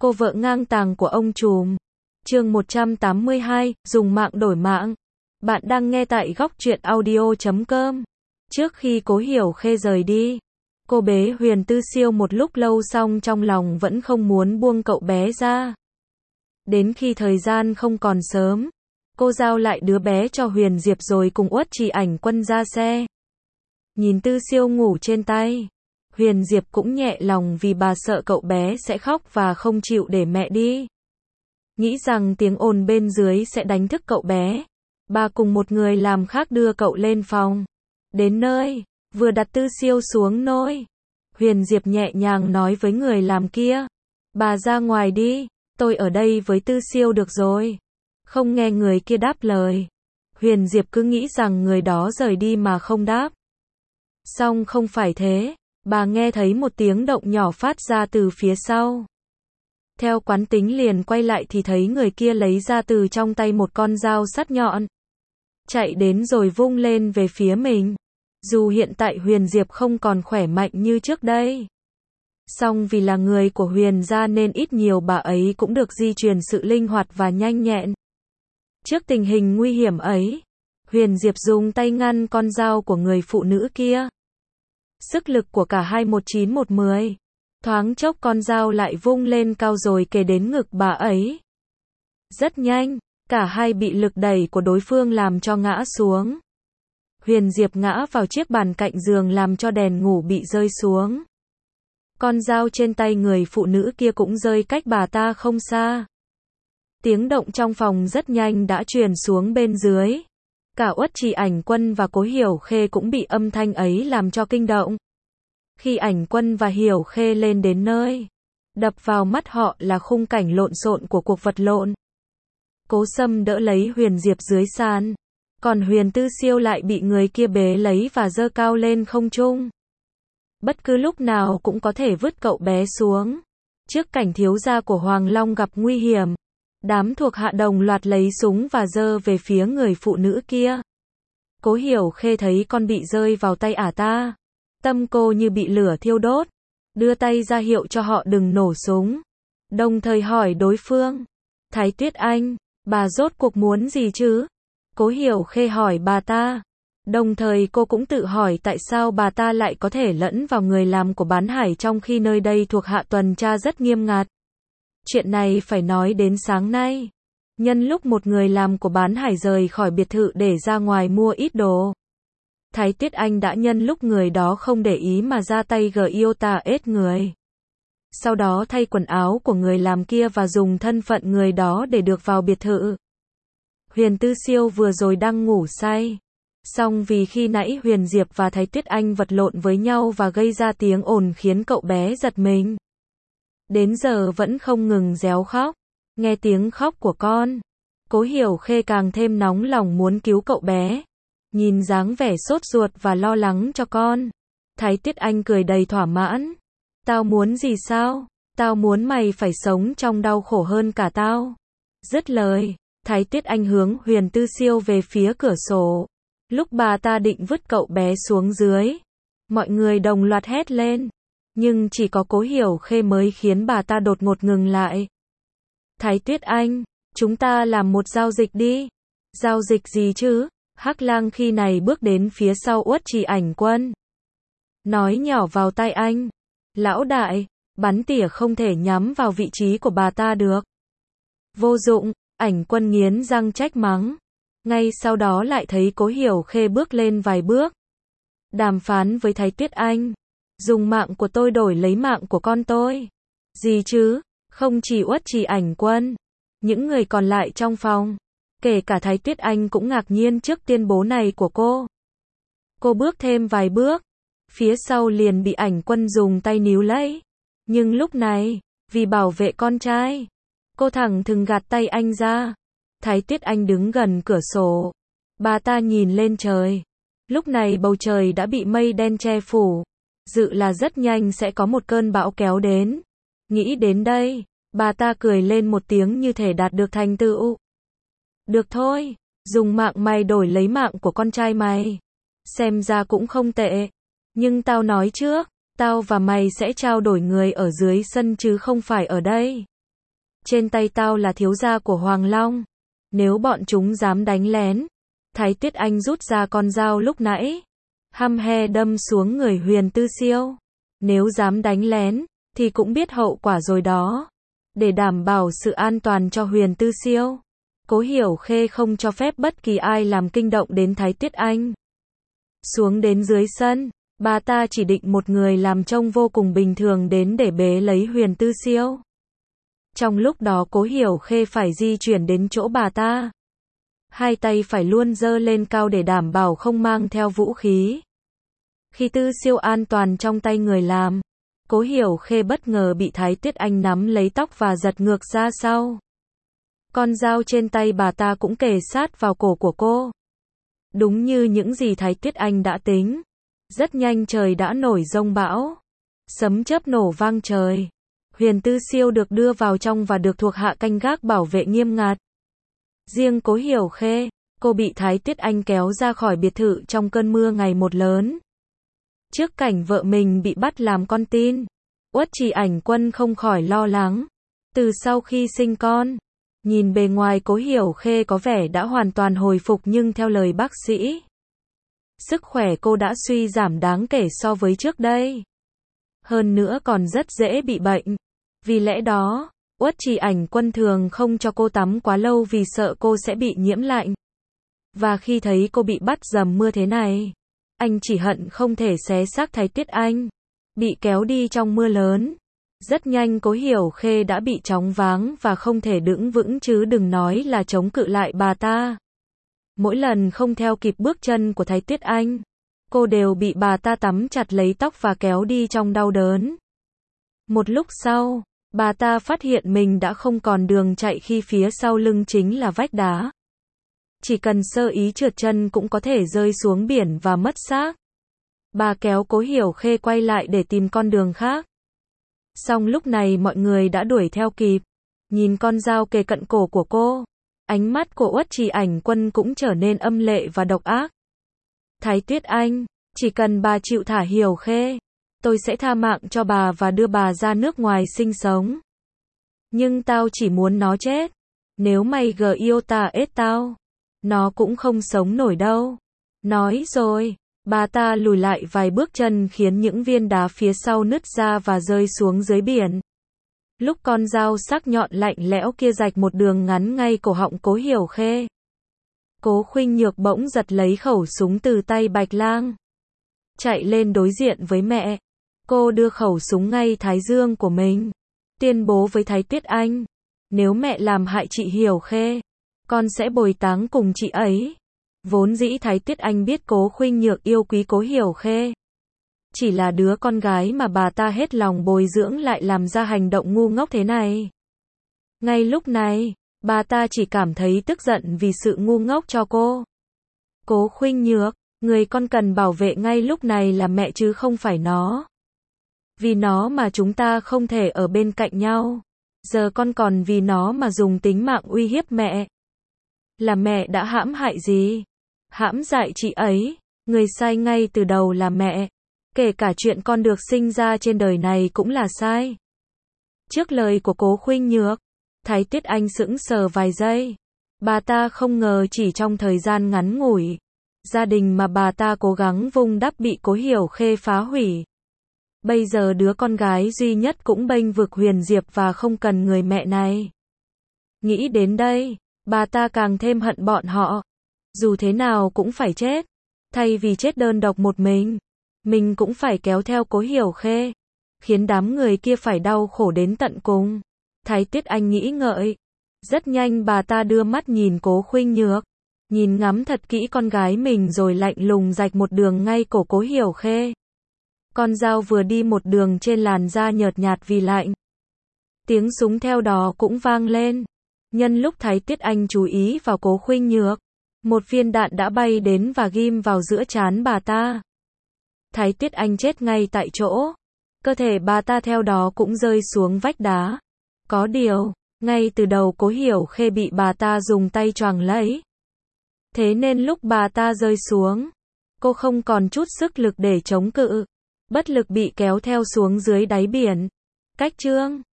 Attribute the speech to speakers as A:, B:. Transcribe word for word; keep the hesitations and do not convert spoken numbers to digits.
A: Cô vợ ngang tàng của ông trùm. Chương một trăm tám mươi hai, dùng mạng đổi mạng. Bạn đang nghe tại góc truyện audio chấm com. Trước khi Cố Hiểu Khê rời đi, cô bế Huyền Tư Siêu một lúc lâu xong trong lòng vẫn không muốn buông cậu bé ra. Đến khi thời gian không còn sớm, cô giao lại đứa bé cho Huyền Diệp rồi cùng Uất Trì Ảnh Quân ra xe. Nhìn Tư Siêu ngủ trên tay, Huyền Diệp cũng nhẹ lòng vì bà sợ cậu bé sẽ khóc và không chịu để mẹ đi. Nghĩ rằng tiếng ồn bên dưới sẽ đánh thức cậu bé, bà cùng một người làm khác đưa cậu lên phòng. Đến nơi, vừa đặt Tư Siêu xuống nôi, Huyền Diệp nhẹ nhàng nói với người làm kia, bà ra ngoài đi, tôi ở đây với Tư Siêu được rồi. Không nghe người kia đáp lời, Huyền Diệp cứ nghĩ rằng người đó rời đi mà không đáp. Song không phải thế, bà nghe thấy một tiếng động nhỏ phát ra từ phía sau. Theo quán tính liền quay lại thì thấy người kia lấy ra từ trong tay một con dao sắt nhọn. Chạy đến rồi vung lên về phía mình. Dù hiện tại Huyền Diệp không còn khỏe mạnh như trước đây, song vì là người của Huyền gia nên ít nhiều bà ấy cũng được di truyền sự linh hoạt và nhanh nhẹn. Trước tình hình nguy hiểm ấy, Huyền Diệp dùng tay ngăn con dao của người phụ nữ kia. Sức lực của cả hai một chín một mười. Thoáng chốc con dao lại vung lên cao rồi kề đến ngực bà ấy. Rất nhanh, cả hai bị lực đẩy của đối phương làm cho ngã xuống. Huyền Diệp ngã vào chiếc bàn cạnh giường làm cho đèn ngủ bị rơi xuống. Con dao trên tay người phụ nữ kia cũng rơi cách bà ta không xa. Tiếng động trong phòng rất nhanh đã truyền xuống bên dưới. Cả Uất Trì Ảnh Quân và Cố Hiểu Khê cũng bị âm thanh ấy làm cho kinh động. Khi Ảnh Quân và Hiểu Khê lên đến nơi, đập vào mắt họ là khung cảnh lộn xộn của cuộc vật lộn. Cố Sâm đỡ lấy Huyền Diệp dưới sàn, còn Huyền Tư Siêu lại bị người kia bế lấy và giơ cao lên không trung. Bất cứ lúc nào cũng có thể vứt cậu bé xuống. Trước cảnh thiếu gia của Hoàng Long gặp nguy hiểm, đám thuộc hạ đồng loạt lấy súng và giơ về phía người phụ nữ kia. Cố Hiểu Khê thấy con bị rơi vào tay ả ta, tâm cô như bị lửa thiêu đốt, đưa tay ra hiệu cho họ đừng nổ súng, đồng thời hỏi đối phương, Thái Tuyết Anh, bà rốt cuộc muốn gì chứ? Cố Hiểu Khê hỏi bà ta, đồng thời cô cũng tự hỏi tại sao bà ta lại có thể lẫn vào người làm của Bán Hải trong khi nơi đây thuộc hạ tuần tra rất nghiêm ngặt. Chuyện này phải nói đến sáng nay. Nhân lúc một người làm của Bán Hải rời khỏi biệt thự để ra ngoài mua ít đồ, Thái Tuyết Anh đã nhân lúc người đó không để ý mà ra tay gờ yêu tà ết người. Sau đó thay quần áo của người làm kia và dùng thân phận người đó để được vào biệt thự. Huyền Tư Siêu vừa rồi đang ngủ say. Song vì khi nãy Huyền Diệp và Thái Tuyết Anh vật lộn với nhau và gây ra tiếng ồn khiến cậu bé giật mình. Đến giờ vẫn không ngừng réo khóc. Nghe tiếng khóc của con, Cố Hiểu Khê càng thêm nóng lòng muốn cứu cậu bé. Nhìn dáng vẻ sốt ruột và lo lắng cho con, Thái Tuyết Anh cười đầy thỏa mãn. Tao muốn gì sao? Tao muốn mày phải sống trong đau khổ hơn cả tao. Dứt lời, Thái Tuyết Anh hướng Huyền Tư Siêu về phía cửa sổ. Lúc bà ta định vứt cậu bé xuống dưới, mọi người đồng loạt hét lên. Nhưng chỉ có Cố Hiểu Khê mới khiến bà ta đột ngột ngừng lại. Thái Tuyết Anh, chúng ta làm một giao dịch đi. Giao dịch gì chứ? Hắc Lang khi này bước đến phía sau Uất Trì Ảnh Quân, nói nhỏ vào tai anh, lão đại, bắn tỉa không thể nhắm vào vị trí của bà ta được. Vô dụng, Ảnh Quân nghiến răng trách mắng. Ngay sau đó lại thấy Cố Hiểu Khê bước lên vài bước. Đàm phán với Thái Tuyết Anh. Dùng mạng của tôi đổi lấy mạng của con tôi. Gì chứ? Không chỉ Uất Trì Ảnh Quân, những người còn lại trong phòng, kể cả Thái Tuyết Anh cũng ngạc nhiên trước tuyên bố này của cô. Cô bước thêm vài bước, phía sau liền bị Ảnh Quân dùng tay níu lấy. Nhưng lúc này, vì bảo vệ con trai, cô thẳng thừng gạt tay anh ra. Thái Tuyết Anh đứng gần cửa sổ, bà ta nhìn lên trời. Lúc này bầu trời đã bị mây đen che phủ, dự là rất nhanh sẽ có một cơn bão kéo đến. Nghĩ đến đây, bà ta cười lên một tiếng như thể đạt được thành tựu. Được thôi, dùng mạng mày đổi lấy mạng của con trai mày. Xem ra cũng không tệ. Nhưng tao nói trước, tao và mày sẽ trao đổi người ở dưới sân chứ không phải ở đây. Trên tay tao là thiếu gia của Hoàng Long. Nếu bọn chúng dám đánh lén. Thái Tuyết Anh rút ra con dao lúc nãy. Hăm he đâm xuống người Huyền Tư Siêu. Nếu dám đánh lén, thì cũng biết hậu quả rồi đó. Để đảm bảo sự an toàn cho Huyền Tư Siêu, Cố Hiểu Khê không cho phép bất kỳ ai làm kinh động đến Thái Tuyết Anh. Xuống đến dưới sân, bà ta chỉ định một người làm trông vô cùng bình thường đến để bế lấy Huyền Tư Siêu. Trong lúc đó Cố Hiểu Khê phải di chuyển đến chỗ bà ta. Hai tay phải luôn giơ lên cao để đảm bảo không mang theo vũ khí. Khi Tư Siêu an toàn trong tay người làm, Cố Hiểu Khê bất ngờ bị Thái Tuyết Anh nắm lấy tóc và giật ngược ra sau. Con dao trên tay bà ta cũng kề sát vào cổ của cô. Đúng như những gì Thái Tuyết Anh đã tính. Rất nhanh trời đã nổi giông bão. Sấm chớp nổ vang trời. Huyền Tư Siêu được đưa vào trong và được thuộc hạ canh gác bảo vệ nghiêm ngặt. Riêng Cố Hiểu Khê, cô bị Thái Tuyết Anh kéo ra khỏi biệt thự trong cơn mưa ngày một lớn. Trước cảnh vợ mình bị bắt làm con tin, Uất Trì Ảnh Quân không khỏi lo lắng. Từ sau khi sinh con, nhìn bề ngoài Cố Hiểu Khê có vẻ đã hoàn toàn hồi phục, nhưng theo lời bác sĩ, sức khỏe cô đã suy giảm đáng kể so với trước đây. Hơn nữa còn rất dễ bị bệnh. Vì lẽ đó, Uất Trì Ảnh Quân thường không cho cô tắm quá lâu vì sợ cô sẽ bị nhiễm lạnh. Và khi thấy cô bị bắt dầm mưa thế này, anh chỉ hận không thể xé xác Thái Tuyết Anh, bị kéo đi trong mưa lớn. Rất nhanh Cố Hiểu Khê đã bị choáng váng và không thể đứng vững, chứ đừng nói là chống cự lại bà ta. Mỗi lần không theo kịp bước chân của Thái Tuyết Anh, cô đều bị bà ta tóm chặt lấy tóc và kéo đi trong đau đớn. Một lúc sau, bà ta phát hiện mình đã không còn đường chạy khi phía sau lưng chính là vách đá. Chỉ cần sơ ý trượt chân cũng có thể rơi xuống biển và mất xác. Bà kéo Cố Hiểu Khê quay lại để tìm con đường khác. Song lúc này mọi người đã đuổi theo kịp. Nhìn con dao kề cận cổ của cô, ánh mắt của Uất Trì Ảnh Quân cũng trở nên âm lệ và độc ác. Thái Tuyết Anh, chỉ cần bà chịu thả Hiểu Khê, tôi sẽ tha mạng cho bà và đưa bà ra nước ngoài sinh sống. Nhưng tao chỉ muốn nó chết. Nếu mày gờ yêu ta ết tao, nó cũng không sống nổi đâu. Nói rồi, bà ta lùi lại vài bước chân khiến những viên đá phía sau nứt ra và rơi xuống dưới biển. Lúc con dao sắc nhọn lạnh lẽo kia rạch một đường ngắn ngay cổ họng Cố Hiểu Khê, Cố Khuynh Nhược bỗng giật lấy khẩu súng từ tay Bạch Lang. Chạy lên đối diện với mẹ. Cô đưa khẩu súng ngay thái dương của mình. Tuyên bố với Thái Tuyết Anh, nếu mẹ làm hại chị Hiểu Khê, con sẽ bồi táng cùng chị ấy. Vốn dĩ Thái Tuyết Anh biết Cố Khuynh Nhược yêu quý Cố Hiểu Khê. Chỉ là đứa con gái mà bà ta hết lòng bồi dưỡng lại làm ra hành động ngu ngốc thế này. Ngay lúc này, bà ta chỉ cảm thấy tức giận vì sự ngu ngốc cho cô. Cố Khuynh Nhược, người con cần bảo vệ ngay lúc này là mẹ chứ không phải nó. Vì nó mà chúng ta không thể ở bên cạnh nhau. Giờ con còn vì nó mà dùng tính mạng uy hiếp mẹ. Là mẹ đã hãm hại gì? Hãm dại chị ấy. Người sai ngay từ đầu là mẹ. Kể cả chuyện con được sinh ra trên đời này cũng là sai. Trước lời của Cố Khuynh Nhược, Thái Tuyết Anh sững sờ vài giây. Bà ta không ngờ chỉ trong thời gian ngắn ngủi, gia đình mà bà ta cố gắng vun đắp bị Cố Hiểu Khê phá hủy. Bây giờ đứa con gái duy nhất cũng bênh vực Huyền Diệp và không cần người mẹ này. Nghĩ đến đây, bà ta càng thêm hận bọn họ. Dù thế nào cũng phải chết. Thay vì chết đơn độc một mình, mình cũng phải kéo theo Cố Hiểu Khê, khiến đám người kia phải đau khổ đến tận cùng. Thái Tuyết Anh nghĩ ngợi. Rất nhanh bà ta đưa mắt nhìn Cố Khuynh Nhược. Nhìn ngắm thật kỹ con gái mình rồi lạnh lùng rạch một đường ngay cổ Cố Hiểu Khê. Con dao vừa đi một đường trên làn da nhợt nhạt vì lạnh. Tiếng súng theo đó cũng vang lên. Nhân lúc Thái Tuyết Anh chú ý vào Cố Khuynh Nhược, một viên đạn đã bay đến và ghim vào giữa trán bà ta. Thái Tuyết Anh chết ngay tại chỗ. Cơ thể bà ta theo đó cũng rơi xuống vách đá. Có điều, ngay từ đầu Cố Hiểu Khê bị bà ta dùng tay choàng lấy. Thế nên lúc bà ta rơi xuống, cô không còn chút sức lực để chống cự. Bất lực bị kéo theo xuống dưới đáy biển. Cách chương